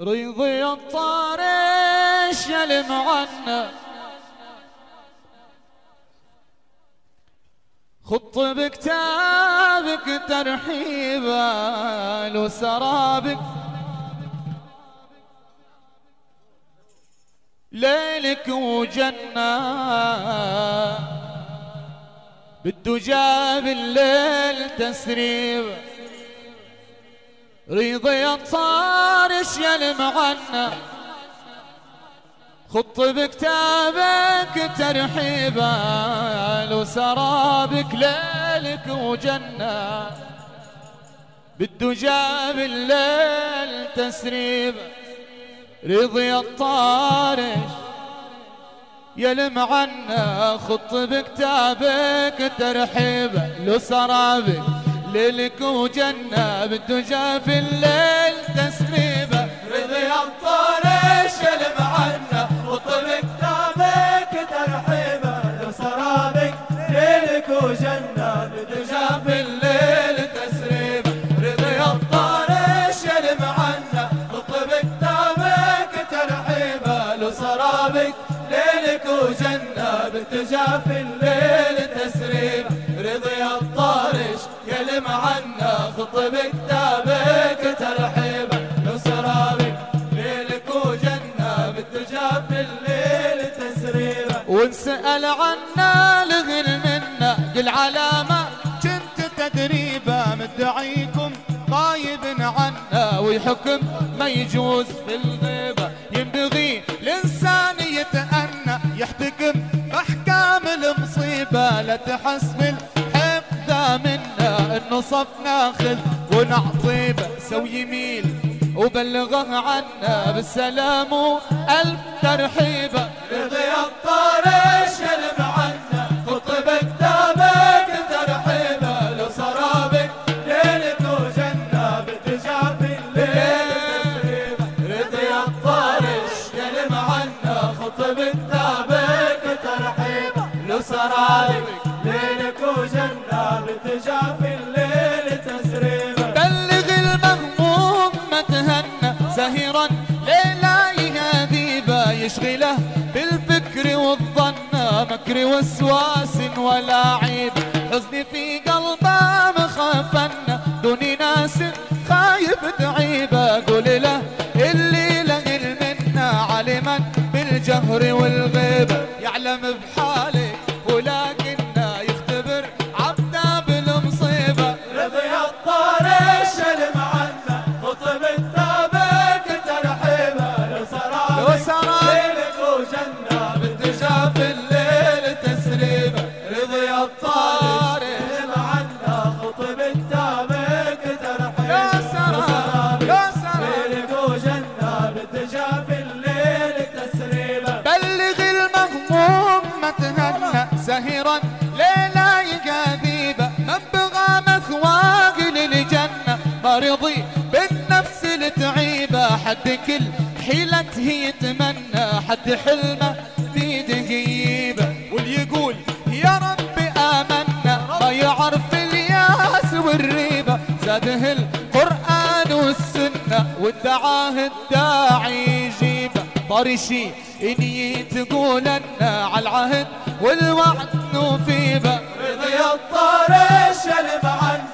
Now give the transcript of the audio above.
ريضي الطارش يا المعنى خط بكتابك ترحيبا لو سرابك ليلك وجنة بالدجى بالليل تسريب ريضي الطارش يا المعنى خط بكتابك ترحيبا لو سرابك ليلك وجنة بالدجى بالليل تسريب رضي الطارش يا المعنى خط بكتابك ترحيبا لو سرابك ليلك وجنة بالدجى في الليل تسريبا رضي الطارش يا المعنى خط بكتابك ترحيبا لو سرابك ليلك وجنة بالدجى في الليل تسريبا رضي الطارش يا المعنى خط بكتابك ترحيبا لو سرابك ليلك وجنة بالدجى في الليل تسريبا رضي الطارش يا المعنى خط بكتابك ترحيبا لو سرابك ليلك وجنة بالدجى في الليل تسريبا ونسأل عنا لغل منا قل علامة كنت تدريبا مدعيكم غايب عنا ويحكم ما يجوز في الغيبة ينبغي الإنسان يتأنى يحتكم أحكام المصيبة لا تحسب الحقد منا إنه صف ناخذ ونعطي سوي يميل وبلغه عنا بالسلام وألف ترحيبا رضي الطارش يا المعنى خط بكتابك ترحيبا لو سرابك ليلك وجنة بالدجى في الليل تسريبا رضي الطارش يا المعنى خط بكتابك ترحيبا لو سرابك ليلك وجنة بالدجى في الليل تسريبا بلغ المهموم ما تهنى سهرا ليلا يهذيبا يشغله بالفكر والظن مكر وسواس ولا عيب حزني في قلبه مخافن دوني ناس خايب تعيبه قول له اللي لغل منا علما بالجهر والغيبه يعلم بحالي ولكنه يختبر عبده بالمصيبه رضي الطارش المعنى خط بكتابك ترحيبا لو سرابك ليلك وجنة بالدجى في الليل تسريبا رضي الطارش المعنى خط بكتابك ترحيبا لو سرابك ليلك وجنة بالدجى في الليل تسريبا بلغ المهموم ما تهنى سهرا ليلا يكاذيبه من بغى مثواه للجنة ما رضي بالنفس التعيبة حد كل حيلته يتمنى حد حلمه بيده يجيبه واللي يقول يا ربي آمنا ما يعرف الياس والريبة زاده القرآن والسنة وادعاه الداعي يجيبه طرشي إني تقول لنا على العهد والوعد نوفيبه رضي الطارش المعنى